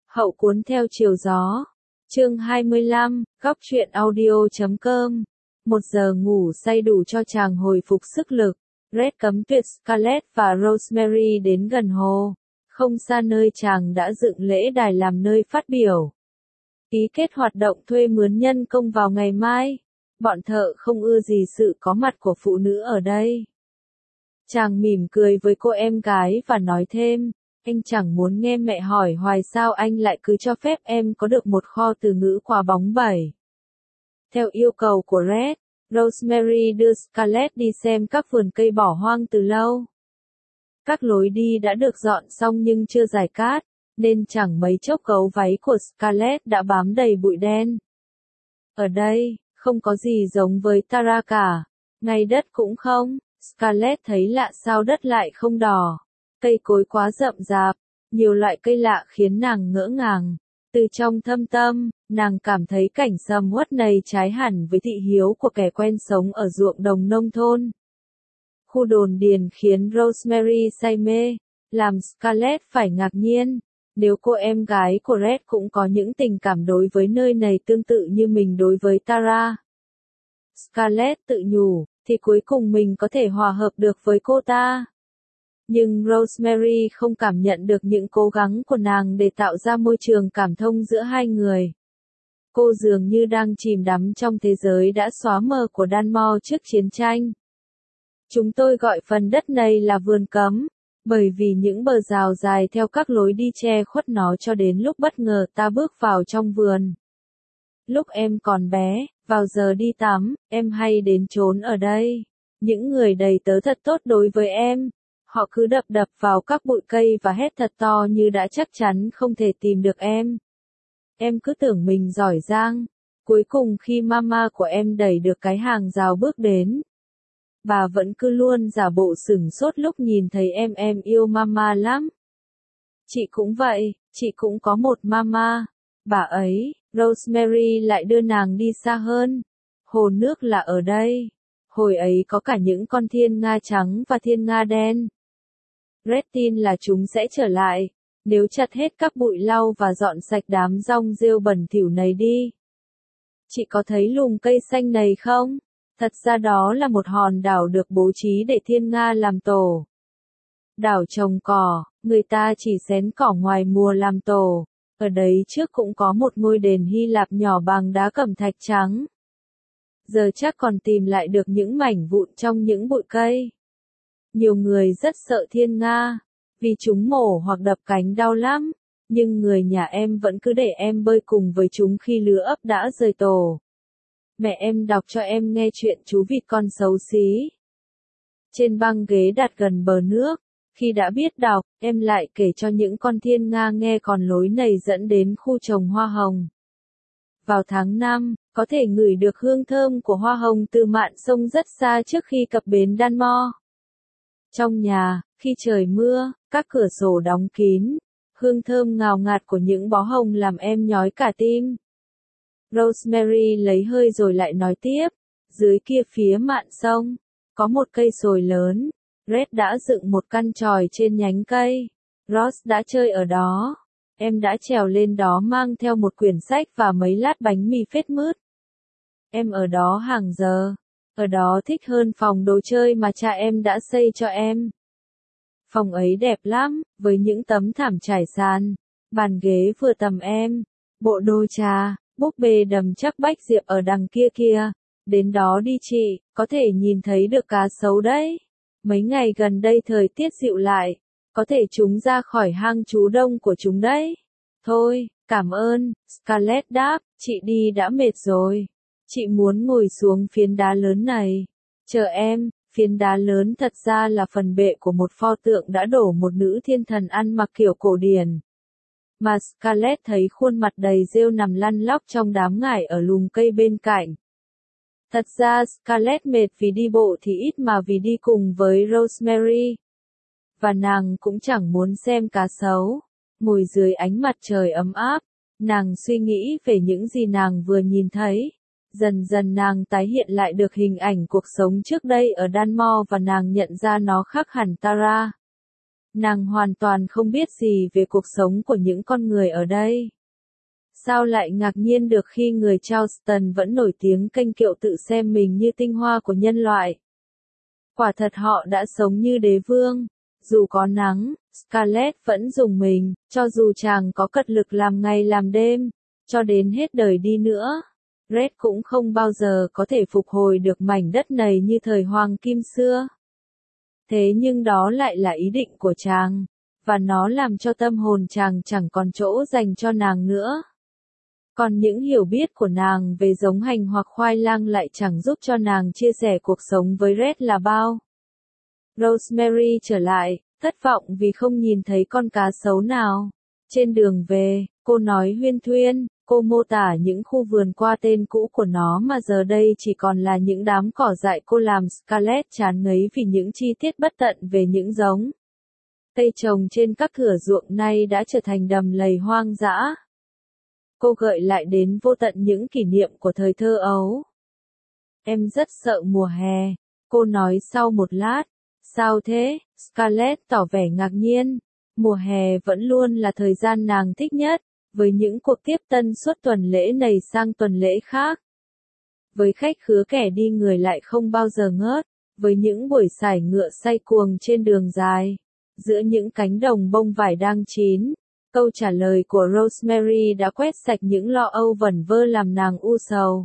Hậu cuốn theo chiều gió. Chương 25, góc truyện audio.com. 1 giờ ngủ say đủ cho chàng hồi phục sức lực. Red cấm tuyệt Scarlett và Rosemary đến gần hồ. Không xa nơi chàng đã dựng lễ đài làm nơi phát biểu. Ký kết hoạt động thuê mướn nhân công vào ngày mai. Bọn thợ không ưa gì sự có mặt của phụ nữ ở đây. Chàng mỉm cười với cô em gái và nói thêm, anh chẳng muốn nghe mẹ hỏi hoài sao anh lại cứ cho phép em có được một kho từ ngữ quả bóng bẩy. Theo yêu cầu của Red, Rosemary đưa Scarlett đi xem các vườn cây bỏ hoang từ lâu. Các lối đi đã được dọn xong nhưng chưa rải cát, nên chẳng mấy chốc gấu váy của Scarlett đã bám đầy bụi đen. Ở đây, không có gì giống với Tara cả, ngay đất cũng không. Scarlett thấy lạ sao đất lại không đỏ. Cây cối quá rậm rạp, nhiều loại cây lạ khiến nàng ngỡ ngàng. Từ trong thâm tâm, nàng cảm thấy cảnh sầm uất này trái hẳn với thị hiếu của kẻ quen sống ở ruộng đồng nông thôn. Khu đồn điền khiến Rosemary say mê, làm Scarlett phải ngạc nhiên. Nếu cô em gái của Red cũng có những tình cảm đối với nơi này tương tự như mình đối với Tara. Scarlett tự nhủ, thì cuối cùng mình có thể hòa hợp được với cô ta. Nhưng Rosemary không cảm nhận được những cố gắng của nàng để tạo ra môi trường cảm thông giữa hai người. Cô dường như đang chìm đắm trong thế giới đã xóa mờ của Danmore trước chiến tranh. Chúng tôi gọi phần đất này là vườn cấm, bởi vì những bờ rào dài theo các lối đi che khuất nó cho đến lúc bất ngờ ta bước vào trong vườn. Lúc em còn bé, vào giờ đi tắm, em hay đến trốn ở đây. Những người đầy tớ thật tốt đối với em. Họ cứ đập vào các bụi cây và hét thật to như đã chắc chắn không thể tìm được em. Em cứ tưởng mình giỏi giang. Cuối cùng khi mama của em đẩy được cái hàng rào bước đến, bà vẫn cứ luôn giả bộ sửng sốt lúc nhìn thấy em yêu mama lắm. Chị cũng vậy, chị cũng có một mama. Bà ấy, Rosemary lại đưa nàng đi xa hơn. Hồ nước là ở đây. Hồi ấy có cả những con thiên nga trắng và thiên nga đen. Red tin là chúng sẽ trở lại, nếu chặt hết các bụi lau và dọn sạch đám rong rêu bẩn thỉu này đi. Chị có thấy lùm cây xanh này không? Thật ra đó là một hòn đảo được bố trí để thiên nga làm tổ. Đảo trồng cỏ, người ta chỉ xén cỏ ngoài mùa làm tổ. Ở đấy trước cũng có một ngôi đền Hy Lạp nhỏ bằng đá cẩm thạch trắng. Giờ chắc còn tìm lại được những mảnh vụn trong những bụi cây. Nhiều người rất sợ thiên nga, vì chúng mổ hoặc đập cánh đau lắm, nhưng người nhà em vẫn cứ để em bơi cùng với chúng khi lứa ấp đã rời tổ. Mẹ em đọc cho em nghe chuyện chú vịt con xấu xí. Trên băng ghế đặt gần bờ nước, khi đã biết đọc, em lại kể cho những con thiên nga nghe còn lối này dẫn đến khu trồng hoa hồng. Vào tháng 5, có thể ngửi được hương thơm của hoa hồng từ mạn sông rất xa trước khi cập bến Danmore. Trong nhà, khi trời mưa, các cửa sổ đóng kín, hương thơm ngào ngạt của những bó hồng làm em nhói cả tim. Rosemary lấy hơi rồi lại nói tiếp, dưới kia phía mạn sông, có một cây sồi lớn. Red đã dựng một căn chòi trên nhánh cây. Ross đã chơi ở đó. Em đã trèo lên đó mang theo một quyển sách và mấy lát bánh mì phết mướt. Em ở đó hàng giờ. Ở đó thích hơn phòng đồ chơi mà cha em đã xây cho em. Phòng ấy đẹp lắm, với những tấm thảm trải sàn, bàn ghế vừa tầm em, bộ đồ trà, búp bê đầm chắc bách diệp ở đằng kia kìa. Đến đó đi chị, có thể nhìn thấy được cá sấu đấy. Mấy ngày gần đây thời tiết dịu lại, có thể chúng ra khỏi hang trú đông của chúng đấy. Thôi, cảm ơn, Scarlett đáp, chị đi đã mệt rồi. Chị muốn ngồi xuống phiến đá lớn này. Chờ em, phiến đá lớn thật ra là phần bệ của một pho tượng đã đổ một nữ thiên thần ăn mặc kiểu cổ điển. Mà Scarlett thấy khuôn mặt đầy rêu nằm lăn lóc trong đám ngải ở lùm cây bên cạnh. Thật ra Scarlett mệt vì đi bộ thì ít mà vì đi cùng với Rosemary. Và nàng cũng chẳng muốn xem cá sấu. Ngồi dưới ánh mặt trời ấm áp, nàng suy nghĩ về những gì nàng vừa nhìn thấy. Dần dần nàng tái hiện lại được hình ảnh cuộc sống trước đây ở Danmore và nàng nhận ra nó khác hẳn Tara. Nàng hoàn toàn không biết gì về cuộc sống của những con người ở đây. Sao lại ngạc nhiên được khi người Charleston vẫn nổi tiếng kênh kiệu tự xem mình như tinh hoa của nhân loại. Quả thật họ đã sống như đế vương. Dù có nắng, Scarlett vẫn dùng mình, cho dù chàng có cật lực làm ngày làm đêm, cho đến hết đời đi nữa. Red cũng không bao giờ có thể phục hồi được mảnh đất này như thời hoàng kim xưa. Thế nhưng đó lại là ý định của chàng, và nó làm cho tâm hồn chàng chẳng còn chỗ dành cho nàng nữa. Còn những hiểu biết của nàng về giống hành hoặc khoai lang lại chẳng giúp cho nàng chia sẻ cuộc sống với Red là bao. Rosemary trở lại, thất vọng vì không nhìn thấy con cá sấu nào. Trên đường về, cô nói huyên thuyên, cô mô tả những khu vườn qua tên cũ của nó mà giờ đây chỉ còn là những đám cỏ dại. Cô làm Scarlett chán ngấy vì những chi tiết bất tận về những giống cây trồng trên các thửa ruộng nay đã trở thành đầm lầy hoang dã. Cô gợi lại đến vô tận những kỷ niệm của thời thơ ấu. Em rất sợ mùa hè, cô nói sau một lát. Sao thế? Scarlett tỏ vẻ ngạc nhiên. Mùa hè vẫn luôn là thời gian nàng thích nhất, với những cuộc tiếp tân suốt tuần lễ này sang tuần lễ khác. Với khách khứa kẻ đi người lại không bao giờ ngớt, với những buổi sải ngựa say cuồng trên đường dài, giữa những cánh đồng bông vải đang chín. Câu trả lời của Rosemary đã quét sạch những lo âu vẩn vơ làm nàng u sầu.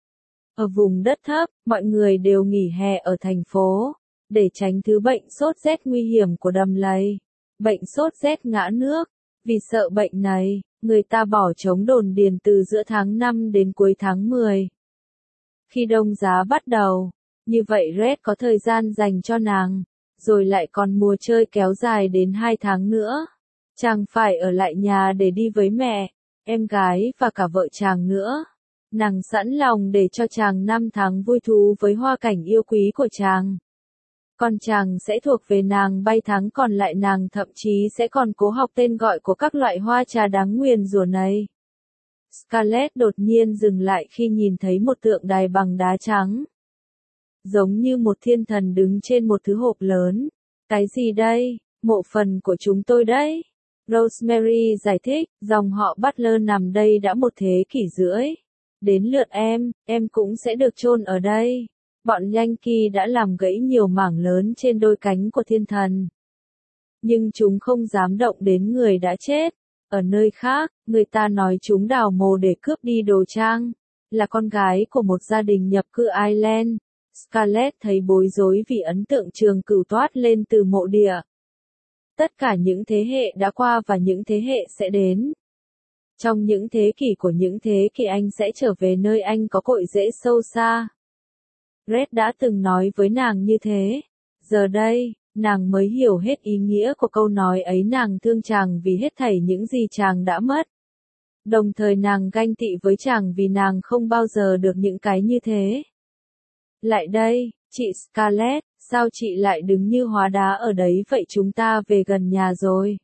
Ở vùng đất thấp, mọi người đều nghỉ hè ở thành phố, để tránh thứ bệnh sốt rét nguy hiểm của đầm lầy. Bệnh sốt rét ngã nước. Vì sợ bệnh này, người ta bỏ trống đồn điền từ giữa tháng 5 đến cuối tháng 10. Khi đông giá bắt đầu, như vậy Red có thời gian dành cho nàng, rồi lại còn mùa chơi kéo dài đến 2 tháng nữa. Chàng phải ở lại nhà để đi với mẹ, em gái và cả vợ chàng nữa. Nàng sẵn lòng để cho chàng 5 tháng vui thú với hoa cảnh yêu quý của chàng. Còn chàng sẽ thuộc về nàng bay tháng còn lại, nàng thậm chí sẽ còn cố học tên gọi của các loại hoa trà đáng nguyền rủa này. Scarlett đột nhiên dừng lại khi nhìn thấy một tượng đài bằng đá trắng. Giống như một thiên thần đứng trên một thứ hộp lớn. Cái gì đây? Mộ phần của chúng tôi đấy. Rosemary giải thích, dòng họ Butler nằm đây đã 1 thế kỷ rưỡi. Đến lượt em cũng sẽ được chôn ở đây. Bọn Yankee đã làm gãy nhiều mảng lớn trên đôi cánh của thiên thần. Nhưng chúng không dám động đến người đã chết. Ở nơi khác, người ta nói chúng đào mồ để cướp đi đồ trang. Là con gái của một gia đình nhập cư Ireland. Scarlett thấy bối rối vì ấn tượng trường cửu toát lên từ mộ địa. Tất cả những thế hệ đã qua và những thế hệ sẽ đến. Trong những thế kỷ của những thế kỷ anh sẽ trở về nơi anh có cội rễ sâu xa. Red đã từng nói với nàng như thế. Giờ đây, nàng mới hiểu hết ý nghĩa của câu nói ấy. Nàng thương chàng vì hết thảy những gì chàng đã mất. Đồng thời nàng ganh tị với chàng vì nàng không bao giờ được những cái như thế. Lại đây, chị Scarlett, sao chị lại đứng như hóa đá ở đấy vậy? Chúng ta về gần nhà rồi.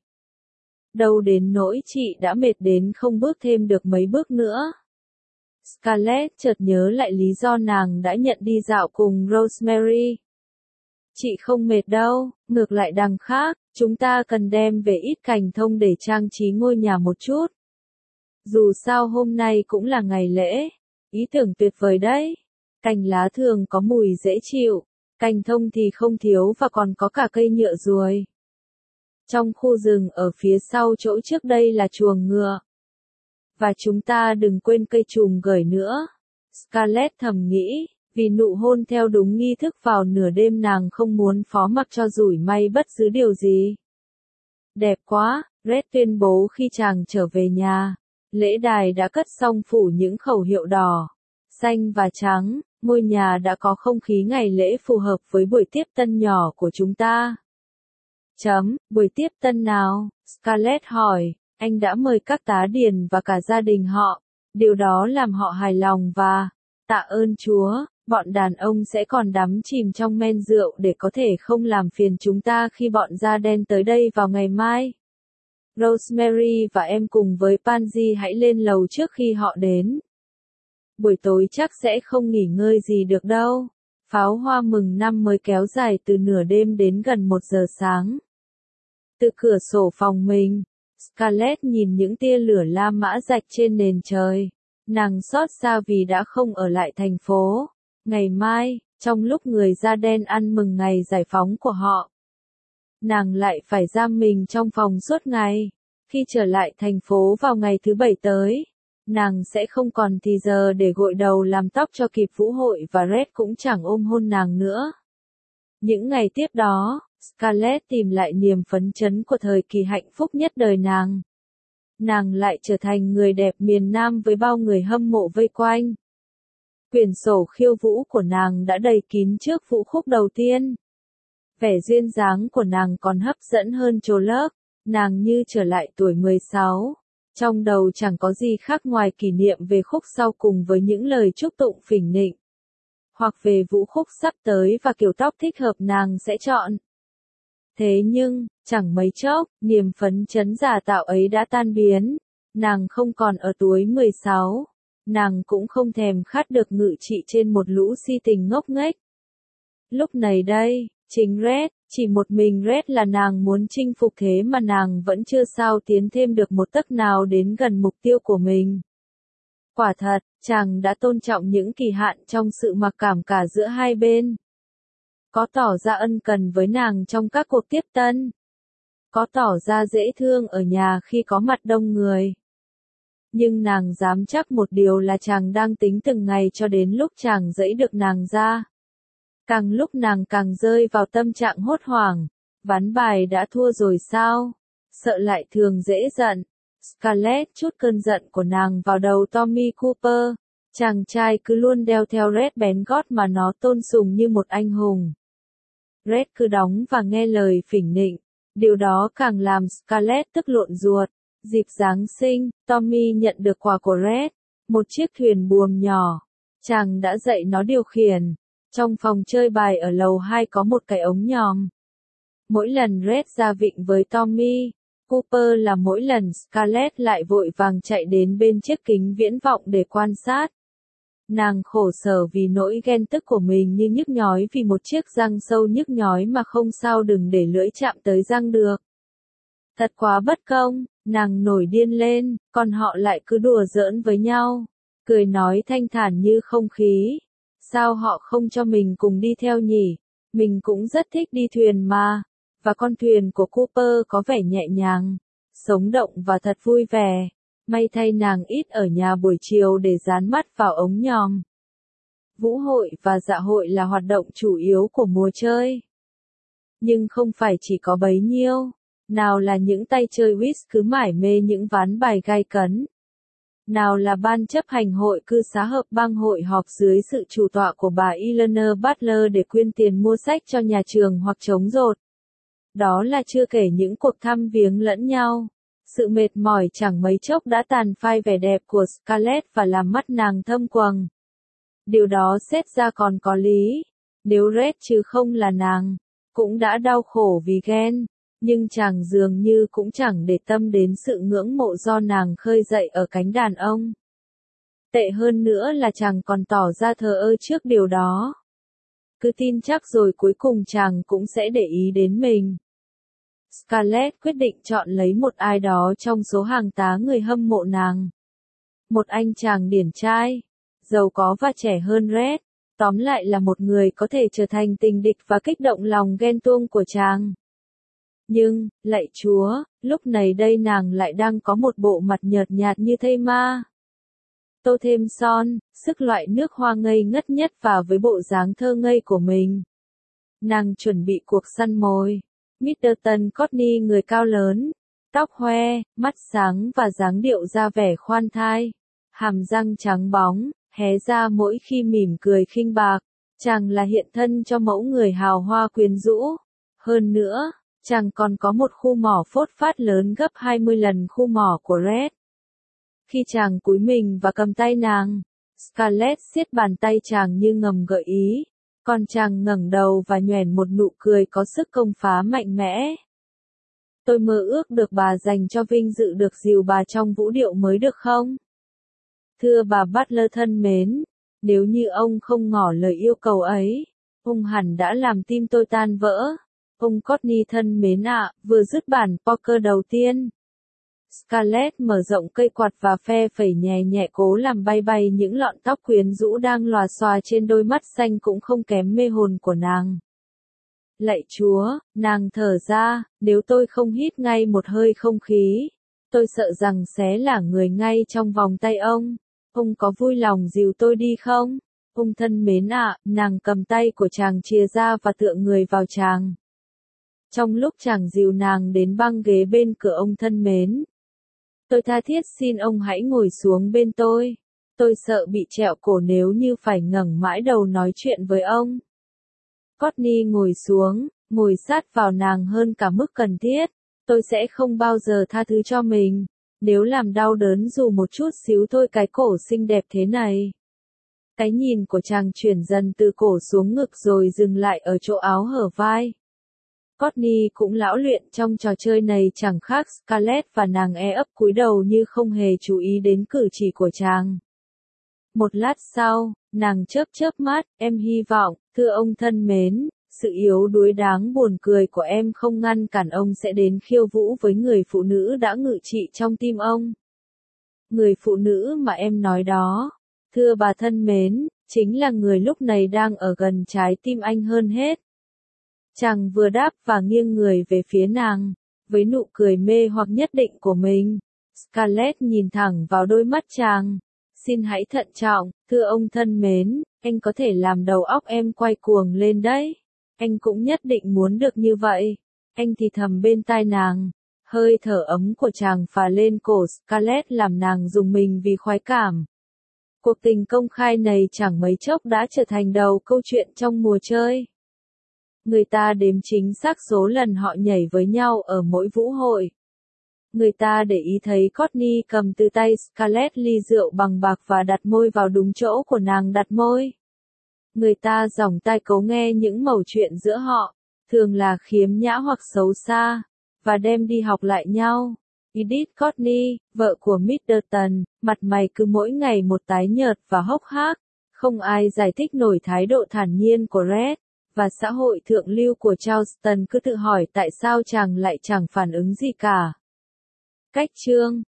Đâu đến nỗi chị đã mệt đến không bước thêm được mấy bước nữa. Scarlett chợt nhớ lại lý do nàng đã nhận đi dạo cùng Rosemary. Chị không mệt đâu, ngược lại đằng khác, chúng ta cần đem về ít cành thông để trang trí ngôi nhà một chút. Dù sao hôm nay cũng là ngày lễ. Ý tưởng tuyệt vời đấy. Cành lá thường có mùi dễ chịu, cành thông thì không thiếu và còn có cả cây nhựa ruồi. Trong khu rừng ở phía sau chỗ trước đây là chuồng ngựa. Và chúng ta đừng quên cây chùm gởi nữa. Scarlett thầm nghĩ, vì nụ hôn theo đúng nghi thức vào nửa đêm nàng không muốn phó mặc cho rủi may bất cứ điều gì. Đẹp quá, Red tuyên bố khi chàng trở về nhà. Lễ đài đã cất xong phủ những khẩu hiệu đỏ, xanh và trắng. Ngôi nhà đã có không khí ngày lễ phù hợp với buổi tiếp tân nhỏ của chúng ta. Buổi tiếp tân nào? Scarlett hỏi. Anh đã mời các tá điền và cả gia đình họ. Điều đó làm họ hài lòng và, tạ ơn Chúa, bọn đàn ông sẽ còn đắm chìm trong men rượu để có thể không làm phiền chúng ta khi bọn da đen tới đây vào ngày mai. Rosemary và em cùng với Pansy hãy lên lầu trước khi họ đến. Buổi tối chắc sẽ không nghỉ ngơi gì được đâu. Pháo hoa mừng năm mới kéo dài từ nửa đêm đến gần 1 giờ sáng. Từ cửa sổ phòng mình, Scarlett nhìn những tia lửa La Mã rạch trên nền trời. Nàng xót xa vì đã không ở lại thành phố. Ngày mai, trong lúc người da đen ăn mừng ngày giải phóng của họ, nàng lại phải giam mình trong phòng suốt ngày. Khi trở lại thành phố vào ngày thứ Bảy tới, nàng sẽ không còn thì giờ để gội đầu làm tóc cho kịp vũ hội và Red cũng chẳng ôm hôn nàng nữa. Những ngày tiếp đó, Scarlett tìm lại niềm phấn chấn của thời kỳ hạnh phúc nhất đời nàng. Nàng lại trở thành người đẹp miền Nam với bao người hâm mộ vây quanh. Quyển sổ khiêu vũ của nàng đã đầy kín trước vũ khúc đầu tiên. Vẻ duyên dáng của nàng còn hấp dẫn hơn trồ lớp, nàng như trở lại tuổi 16. Trong đầu chẳng có gì khác ngoài kỷ niệm về khúc sau cùng với những lời chúc tụng phỉnh nịnh. Hoặc về vũ khúc sắp tới và kiểu tóc thích hợp nàng sẽ chọn. Thế nhưng, chẳng mấy chốc, niềm phấn chấn giả tạo ấy đã tan biến. Nàng không còn ở tuổi 16. Nàng cũng không thèm khát được ngự trị trên một lũ si tình ngốc nghếch. Lúc này đây, chính Red, chỉ một mình Red là nàng muốn chinh phục thế mà nàng vẫn chưa sao tiến thêm được một tấc nào đến gần mục tiêu của mình. Quả thật, chàng đã tôn trọng những kỳ hạn trong sự mặc cảm cả giữa hai bên. Có tỏ ra ân cần với nàng trong các cuộc tiếp tân. Có tỏ ra dễ thương ở nhà khi có mặt đông người. Nhưng nàng dám chắc một điều là chàng đang tính từng ngày cho đến lúc chàng dẫy được nàng ra. Càng lúc nàng càng rơi vào tâm trạng hốt hoảng. Ván bài đã thua rồi sao? Sợ lại thường dễ giận. Scarlett trút cơn giận của nàng vào đầu Tommy Cooper. Chàng trai cứ luôn đeo theo Red bén gót mà nó tôn sùng như một anh hùng. Red cứ đóng và nghe lời phỉnh nịnh. Điều đó càng làm Scarlett tức lộn ruột. Dịp Giáng sinh, Tommy nhận được quà của Red. Một chiếc thuyền buồm nhỏ. Chàng đã dạy nó điều khiển. Trong phòng chơi bài ở lầu 2 có một cái ống nhòm. Mỗi lần Red ra vịnh với Tommy Cooper là mỗi lần Scarlett lại vội vàng chạy đến bên chiếc kính viễn vọng để quan sát. Nàng khổ sở vì nỗi ghen tức của mình như nhức nhói vì một chiếc răng sâu nhức nhói mà không sao đừng để lưỡi chạm tới răng được. Thật quá bất công, nàng nổi điên lên, còn họ lại cứ đùa giỡn với nhau, cười nói thanh thản như không khí. Sao họ không cho mình cùng đi theo nhỉ? Mình cũng rất thích đi thuyền mà. Và con thuyền của Cooper có vẻ nhẹ nhàng, sống động và thật vui vẻ. May thay nàng ít ở nhà buổi chiều để dán mắt vào ống nhòm. Vũ hội và dạ hội là hoạt động chủ yếu của mùa chơi. Nhưng không phải chỉ có bấy nhiêu. Nào là những tay chơi whist cứ mải mê những ván bài gay cấn. Nào là ban chấp hành hội cư xá hợp bang hội họp dưới sự chủ tọa của bà Eleanor Butler để quyên tiền mua sách cho nhà trường hoặc trống rột. Đó là chưa kể những cuộc thăm viếng lẫn nhau. Sự mệt mỏi chẳng mấy chốc đã tàn phai vẻ đẹp của Scarlett và làm mắt nàng thâm quầng. Điều đó xét ra còn có lý. Nếu Red chứ không là nàng, cũng đã đau khổ vì ghen. Nhưng chàng dường như cũng chẳng để tâm đến sự ngưỡng mộ do nàng khơi dậy ở cánh đàn ông. Tệ hơn nữa là chàng còn tỏ ra thờ ơ trước điều đó. Cứ tin chắc rồi cuối cùng chàng cũng sẽ để ý đến mình. Scarlett quyết định chọn lấy một ai đó trong số hàng tá người hâm mộ nàng. Một anh chàng điển trai, giàu có và trẻ hơn Red. Tóm lại là một người có thể trở thành tình địch và kích động lòng ghen tuông của chàng. Nhưng, lạy Chúa, lúc này đây nàng lại đang có một bộ mặt nhợt nhạt như thây ma. Tô thêm son, sức loại nước hoa ngây ngất nhất và với bộ dáng thơ ngây của mình. Nàng chuẩn bị cuộc săn mồi. Middleton Courtney người cao lớn, tóc hoe, mắt sáng và dáng điệu ra vẻ khoan thai. Hàm răng trắng bóng, hé ra mỗi khi mỉm cười khinh bạc. Chàng là hiện thân cho mẫu người hào hoa quyến rũ. Hơn nữa, chàng còn có một khu mỏ phốt phát lớn gấp 20 lần khu mỏ của Red. Khi chàng cúi mình và cầm tay nàng, Scarlett siết bàn tay chàng như ngầm gợi ý. Còn chàng ngẩng đầu và nhoẻn một nụ cười có sức công phá mạnh mẽ. Tôi mơ ước được bà dành cho vinh dự được dìu bà trong vũ điệu mới được không? Thưa bà Butler thân mến, nếu như ông không ngỏ lời yêu cầu ấy, ông hẳn đã làm tim tôi tan vỡ. Ông Courtney thân mến ạ, vừa dứt bản poker đầu tiên. Scarlett mở rộng cây quạt và phe phẩy nhẹ nhẹ cố làm bay bay những lọn tóc quyến rũ đang lòa xòa trên đôi mắt xanh cũng không kém mê hồn của nàng. Lạy Chúa, nàng thở ra, nếu tôi không hít ngay một hơi không khí, tôi sợ rằng sẽ là người ngay trong vòng tay ông. Ông có vui lòng dìu tôi đi không? Ông thân mến ạ, nàng cầm tay của chàng chìa ra và tựa người vào chàng. Trong lúc chàng dìu nàng đến băng ghế bên cửa ông thân mến. Tôi tha thiết xin ông hãy ngồi xuống bên tôi. Tôi sợ bị trẹo cổ nếu như phải ngẩng mãi đầu nói chuyện với ông. Courtney ngồi xuống, ngồi sát vào nàng hơn cả mức cần thiết. Tôi sẽ không bao giờ tha thứ cho mình, nếu làm đau đớn dù một chút xíu thôi cái cổ xinh đẹp thế này. Cái nhìn của chàng chuyển dần từ cổ xuống ngực rồi dừng lại ở chỗ áo hở vai. Courtney cũng lão luyện trong trò chơi này chẳng khác Scarlett và nàng ấp cúi đầu như không hề chú ý đến cử chỉ của chàng. Một lát sau, nàng chớp mắt, em hy vọng, thưa ông thân mến, sự yếu đuối đáng buồn cười của em không ngăn cản ông sẽ đến khiêu vũ với người phụ nữ đã ngự trị trong tim ông. Người phụ nữ mà em nói đó, thưa bà thân mến, chính là người lúc này đang ở gần trái tim anh hơn hết. Chàng vừa đáp và nghiêng người về phía nàng, với nụ cười mê hoặc nhất định của mình. Scarlett nhìn thẳng vào đôi mắt chàng. Xin hãy thận trọng, thưa ông thân mến, anh có thể làm đầu óc em quay cuồng lên đấy. Anh cũng nhất định muốn được như vậy. Anh thì thầm bên tai nàng. Hơi thở ấm của chàng phả lên cổ Scarlett làm nàng rùng mình vì khoái cảm. Cuộc tình công khai này chẳng mấy chốc đã trở thành đầu câu chuyện trong mùa chơi. Người ta đếm chính xác số lần họ nhảy với nhau ở mỗi vũ hội. Người ta để ý thấy Courtney cầm từ tay Scarlett ly rượu bằng bạc và đặt môi vào đúng chỗ của nàng đặt môi. Người ta dòng tai cấu nghe những mẩu chuyện giữa họ, thường là khiếm nhã hoặc xấu xa, và đem đi học lại nhau. Edith Courtney, vợ của Middleton, mặt mày cứ mỗi ngày một tái nhợt và hốc hác, không ai giải thích nổi thái độ thản nhiên của Red, và xã hội thượng lưu của Charleston cứ tự hỏi tại sao chàng lại chẳng phản ứng gì cả. Cách chương